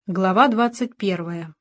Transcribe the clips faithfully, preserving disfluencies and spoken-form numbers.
Глава двадцать первая.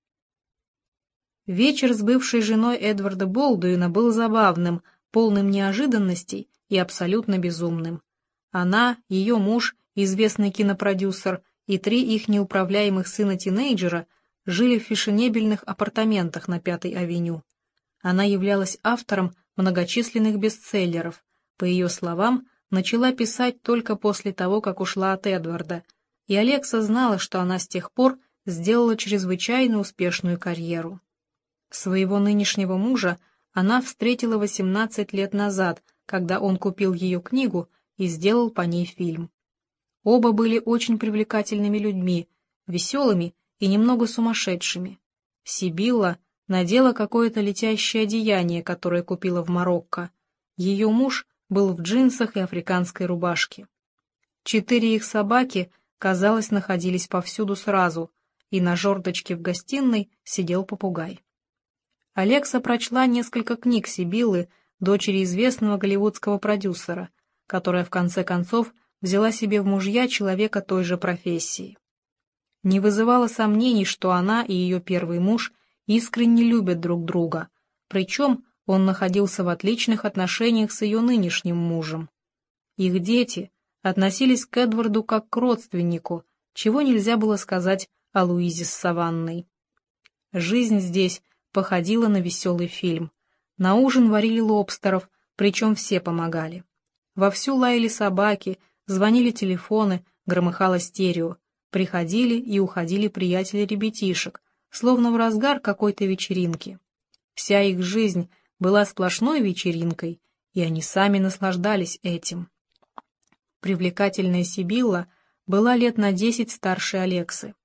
Вечер с бывшей женой Эдварда Болдуина был забавным, полным неожиданностей и абсолютно безумным. Она, ее муж, известный кинопродюсер, и три их неуправляемых сына-тинейджера жили в фешенебельных апартаментах на Пятой авеню. Она являлась автором многочисленных бестселлеров, по ее словам, начала писать только после того, как ушла от Эдварда, и Алекса знала, что она с тех пор сделала чрезвычайно успешную карьеру. Своего нынешнего мужа она встретила восемнадцать лет назад, когда он купил ее книгу и сделал по ней фильм. Оба были очень привлекательными людьми, веселыми и немного сумасшедшими. Сибилла надела какое-то летящее одеяние, которое купила в Марокко. Ее муж был в джинсах и африканской рубашке. Четыре их собаки, казалось, находились повсюду сразу, и на жердочке в гостиной сидел попугай. Алекса прочла несколько книг Сибиллы, дочери известного голливудского продюсера, которая в конце концов взяла себе в мужья человека той же профессии. Не вызывало сомнений, что она и ее первый муж искренне любят друг друга, причем он находился в отличных отношениях с ее нынешним мужем. Их дети относились к Эдварду как к родственнику, чего нельзя было сказать о Луизе с Саванной. Жизнь здесь походила на веселый фильм. На ужин варили лобстеров, причем все помогали. Вовсю лаяли собаки, звонили телефоны, громыхало стерео. Приходили и уходили приятели ребятишек, словно в разгар какой-то вечеринки. Вся их жизнь была сплошной вечеринкой, и они сами наслаждались этим. Привлекательная Сибилла была лет на десять старше Алексы.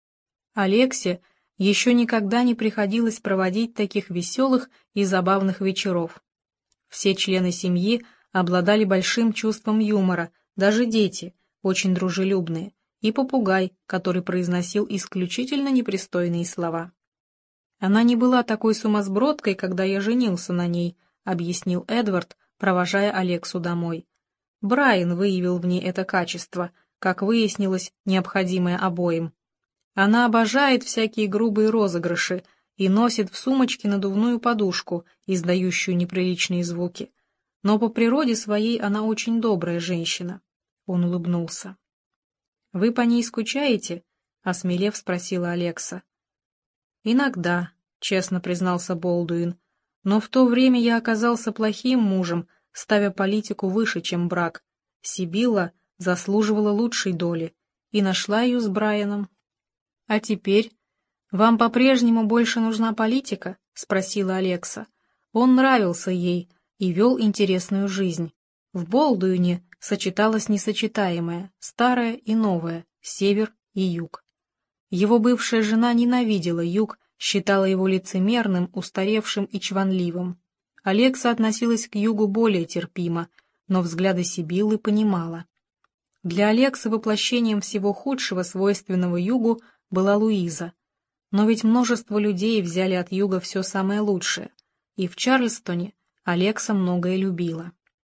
Алексе еще никогда не приходилось проводить таких веселых и забавных вечеров. Все члены семьи обладали большим чувством юмора, даже дети, очень дружелюбные, и попугай, который произносил исключительно непристойные слова. «Она не была такой сумасбродкой, когда я женился на ней», — объяснил Эдвард, провожая Алексу домой. Брайан выявил в ней это качество, как выяснилось, необходимое обоим. Она обожает всякие грубые розыгрыши и носит в сумочке надувную подушку, издающую неприличные звуки. Но по природе своей она очень добрая женщина. Он улыбнулся. «Вы по ней скучаете?» — осмелев спросила Алекса. «Иногда», — честно признался Болдуин, «но в то время я оказался плохим мужем, ставя политику выше, чем брак. Сибилла заслуживала лучшей доли и нашла ее с Брайаном». «А теперь? Вам по-прежнему больше нужна политика?» — спросила Алекса. Он нравился ей и вел интересную жизнь. В Болдуине сочеталось несочетаемое, старое и новое, север и юг. Его бывшая жена ненавидела юг, считала его лицемерным, устаревшим и чванливым. Алекса относилась к югу более терпимо, но взгляды Сибиллы понимала. Для Алексы воплощением всего худшего, свойственного югу, была Луиза. Но ведь множество людей взяли от юга все самое лучшее, и в Чарльстоне Алекса многое любила.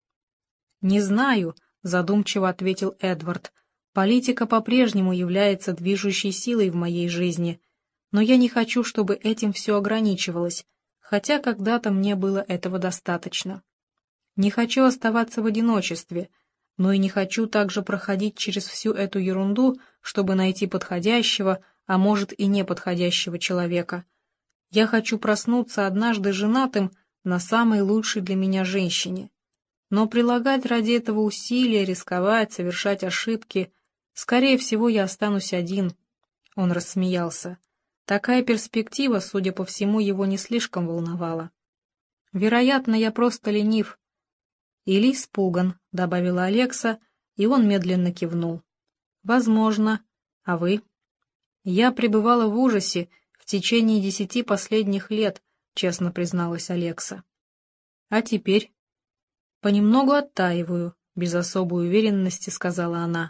«Не знаю», — задумчиво ответил Эдвард, — «политика по-прежнему является движущей силой в моей жизни, но я не хочу, чтобы этим все ограничивалось, хотя когда-то мне было этого достаточно. Не хочу оставаться в одиночестве, но и не хочу также проходить через всю эту ерунду, чтобы найти подходящего, а может и неподходящего человека. Я хочу проснуться однажды женатым на самой лучшей для меня женщине. Но прилагать ради этого усилия, рисковать, совершать ошибки, скорее всего, я останусь один». Он рассмеялся. Такая перспектива, судя по всему, его не слишком волновала. «Вероятно, я просто ленив». «Или испуган», — добавила Алекса, и он медленно кивнул. «Возможно. А вы?» «Я пребывала в ужасе в течение десяти последних лет», — честно призналась Алекса. «А теперь?» «Понемногу оттаиваю», — без особой уверенности сказала она.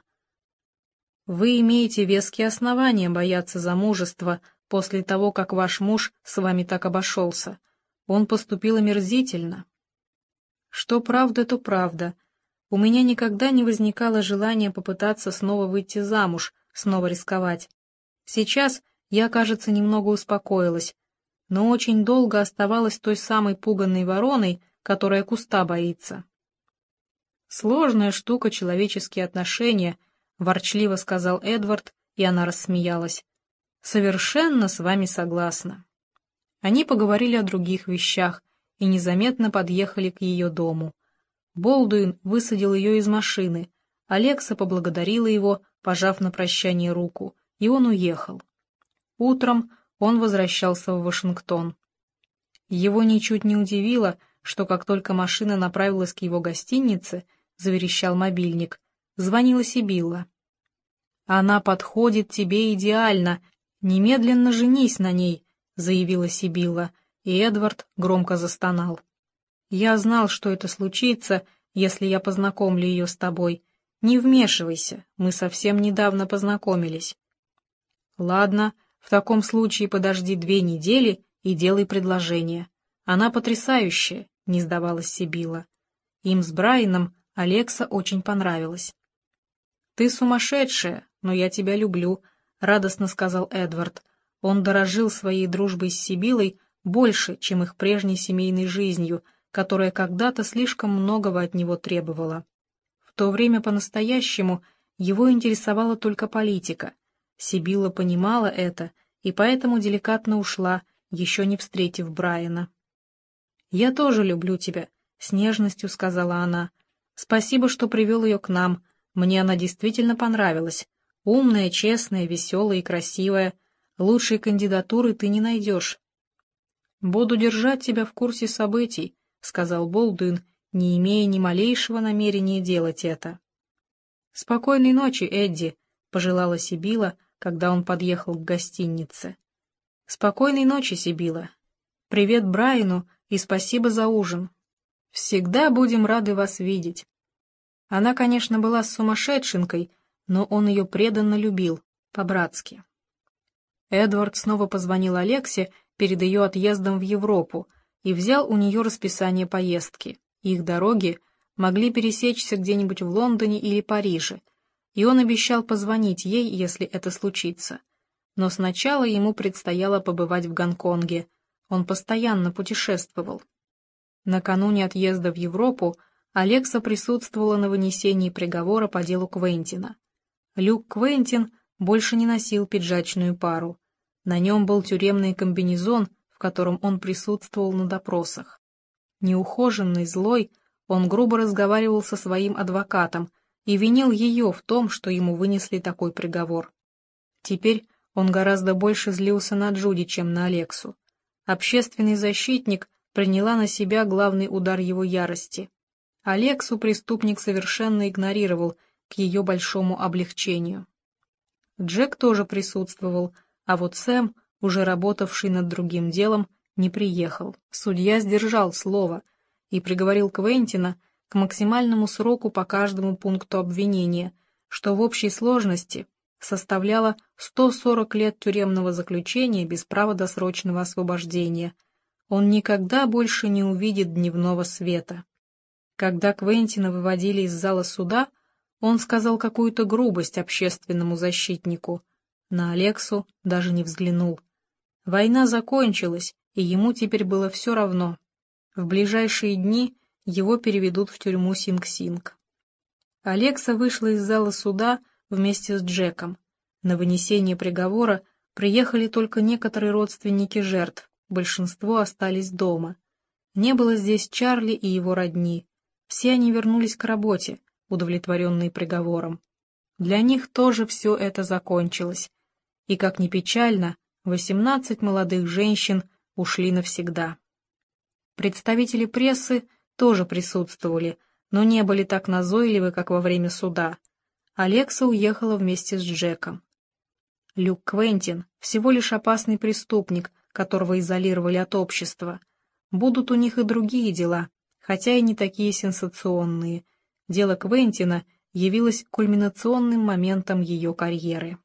«Вы имеете веские основания бояться замужества после того, как ваш муж с вами так обошелся. Он поступил омерзительно». «Что правда, то правда. У меня никогда не возникало желания попытаться снова выйти замуж, снова рисковать. Сейчас я, кажется, немного успокоилась, но очень долго оставалась той самой пуганной вороной, которая куста боится. «Сложная штука человеческие отношения», — ворчливо сказал Эдвард, и она рассмеялась. «Совершенно с вами согласна». Они поговорили о других вещах и незаметно подъехали к ее дому. Болдуин высадил ее из машины, Алекса поблагодарила его, пожав на прощание руку, и он уехал. Утром он возвращался в Вашингтон. Его ничуть не удивило, что как только машина направилась к его гостинице, заверещал мобильник, звонила Сибилла. «Она подходит тебе идеально, немедленно женись на ней», — заявила Сибилла, и Эдвард громко застонал. «Я знал, что это случится, если я познакомлю ее с тобой. Не вмешивайся, мы совсем недавно познакомились». «Ладно, в таком случае подожди две недели и делай предложение. Она потрясающая», — не сдавалась Сибилла. Им с Брайаном Алекса очень понравилась. «Ты сумасшедшая, но я тебя люблю», — радостно сказал Эдвард. Он дорожил своей дружбой с Сибиллой больше, чем их прежней семейной жизнью, которая когда-то слишком многого от него требовала. В то время по-настоящему его интересовала только политика. Сибилла понимала это и поэтому деликатно ушла, еще не встретив Брайана. «Я тоже люблю тебя», — с нежностью сказала она. «Спасибо, что привел ее к нам. Мне она действительно понравилась. Умная, честная, веселая и красивая. Лучшей кандидатуры ты не найдешь». «Буду держать тебя в курсе событий», — сказал Болдуин, не имея ни малейшего намерения делать это. «Спокойной ночи, Эдди», — пожелала Сибилла, когда он подъехал к гостинице. «Спокойной ночи, Сибилла. Привет Брайану и спасибо за ужин. Всегда будем рады вас видеть». Она, конечно, была сумасшедшенкой, но он ее преданно любил, по-братски. Эдвард снова позвонил Алексе перед ее отъездом в Европу и взял у нее расписание поездки. Их дороги могли пересечься где-нибудь в Лондоне или Париже, и он обещал позвонить ей, если это случится. Но сначала ему предстояло побывать в Гонконге. Он постоянно путешествовал. Накануне отъезда в Европу Алекса присутствовала на вынесении приговора по делу Квентина. Люк Квентин больше не носил пиджачную пару. На нем был тюремный комбинезон, в котором он присутствовал на допросах. Неухоженный, злой, он грубо разговаривал со своим адвокатом и винил ее в том, что ему вынесли такой приговор. Теперь он гораздо больше злился на Джуди, чем на Алексу. Общественный защитник приняла на себя главный удар его ярости. Алексу преступник совершенно игнорировал, к ее большому облегчению. Джек тоже присутствовал, а вот Сэм, уже работавший над другим делом, не приехал. Судья сдержал слово и приговорил Квентина к максимальному сроку по каждому пункту обвинения, что в общей сложности составляло сто сорок лет тюремного заключения без права досрочного освобождения. Он никогда больше не увидит дневного света. Когда Квентина выводили из зала суда, он сказал какую-то грубость общественному защитнику. На Алексу даже не взглянул. Война закончилась, и ему теперь было все равно. В ближайшие дни его переведут в тюрьму Синг-Синг. Алекса вышла из зала суда вместе с Джеком. На вынесение приговора приехали только некоторые родственники жертв, большинство остались дома. Не было здесь Чарли и его родни. Все они вернулись к работе, удовлетворенные приговором. Для них тоже все это закончилось. И, как ни печально, восемнадцать молодых женщин ушли навсегда. Представители прессы тоже присутствовали, но не были так назойливы, как во время суда. Алекса уехала вместе с Джеком. Люк Квентин — всего лишь опасный преступник, которого изолировали от общества. Будут у них и другие дела, хотя и не такие сенсационные. Дело Квентина явилось кульминационным моментом ее карьеры.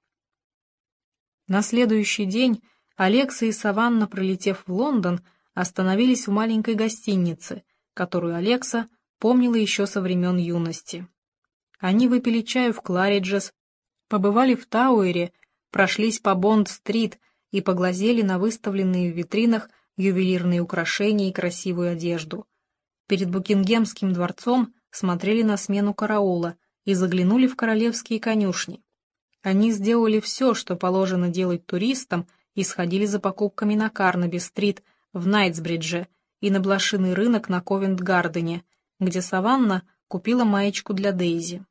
На следующий день Алекса и Саванна, прилетев в Лондон, остановились в маленькой гостинице, которую Алекса помнила еще со времен юности. Они выпили чаю в Клариджес, побывали в Тауэре, прошлись по Бонд-стрит и поглазели на выставленные в витринах ювелирные украшения и красивую одежду. Перед Букингемским дворцом смотрели на смену караула и заглянули в королевские конюшни. Они сделали все, что положено делать туристам, и сходили за покупками на Карнаби-стрит в Найтсбридже и на блошиный рынок на Ковент-Гардене, где Саванна купила маечку для Дейзи.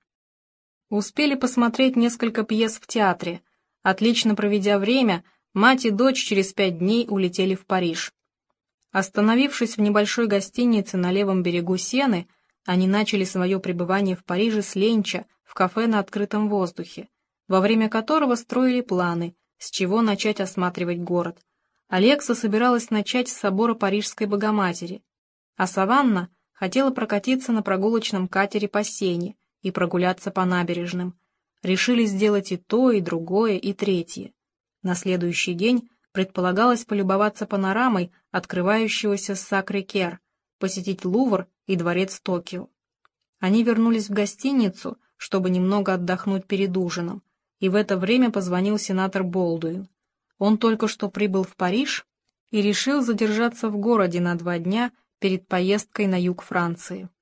Успели посмотреть несколько пьес в театре. Отлично проведя время, мать и дочь через пять дней улетели в Париж. Остановившись в небольшой гостинице на левом берегу Сены, они начали свое пребывание в Париже с ленча в кафе на открытом воздухе, во время которого строили планы, с чего начать осматривать город. Алекса собиралась начать с собора Парижской Богоматери, а Саванна хотела прокатиться на прогулочном катере по Сене и прогуляться по набережным. Решили сделать и то, и другое, и третье. На следующий день предполагалось полюбоваться панорамой открывающегося Сакрэ-Кер, посетить Лувр и дворец Токио. Они вернулись в гостиницу, чтобы немного отдохнуть перед ужином, и в это время позвонил сенатор Болдуин. Он только что прибыл в Париж и решил задержаться в городе на два дня перед поездкой на юг Франции.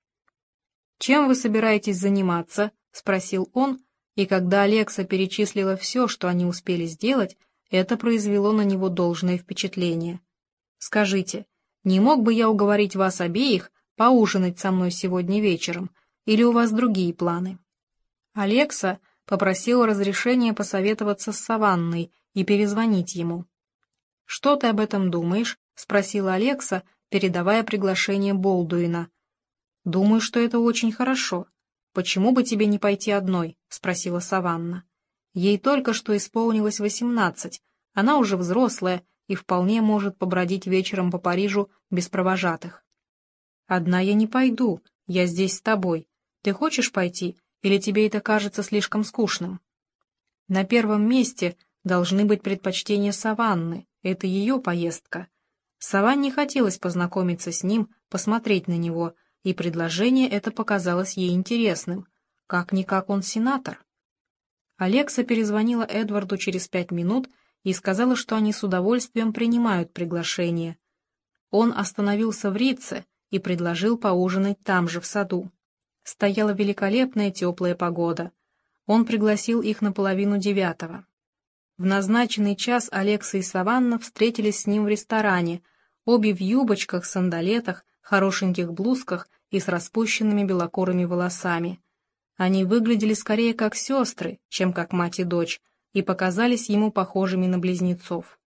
«Чем вы собираетесь заниматься?» — спросил он, и когда Алекса перечислила все, что они успели сделать, это произвело на него должное впечатление. «Скажите, не мог бы я уговорить вас обеих поужинать со мной сегодня вечером, или у вас другие планы?» Алекса попросила разрешения посоветоваться с Саванной и перезвонить ему. «Что ты об этом думаешь?» — спросила Алекса, передавая приглашение Болдуина. «Думаю, что это очень хорошо. Почему бы тебе не пойти одной?» — спросила Саванна. Ей только что исполнилось восемнадцать, она уже взрослая и вполне может побродить вечером по Парижу без провожатых. «Одна я не пойду, я здесь с тобой. Ты хочешь пойти? Или тебе это кажется слишком скучным?» На первом месте должны быть предпочтения Саванны, это ее поездка. Саванне хотелось познакомиться с ним, посмотреть на него, и предложение это показалось ей интересным. Как-никак он сенатор. Алекса перезвонила Эдварду через пять минут и сказала, что они с удовольствием принимают приглашение. Он остановился в Ритце и предложил поужинать там же, в саду. Стояла великолепная теплая погода. Он пригласил их на половину девятого. В назначенный час Алекса и Саванна встретились с ним в ресторане, обе в юбочках, сандалетах, хорошеньких блузках и с распущенными белокурыми волосами. Они выглядели скорее как сестры, чем как мать и дочь, и показались ему похожими на близнецов.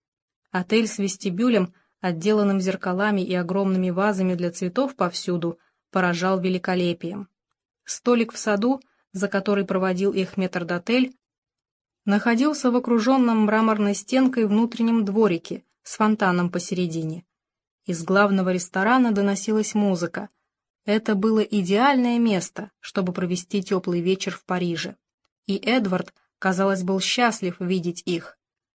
Отель с вестибюлем, отделанным зеркалами и огромными вазами для цветов повсюду, поражал великолепием. Столик в саду, за который проводил их метрдотель, находился в окруженном мраморной стенкой внутреннем дворике с фонтаном посередине. Из главного ресторана доносилась музыка. Это было идеальное место, чтобы провести теплый вечер в Париже. И Эдвард, казалось, был счастлив видеть их.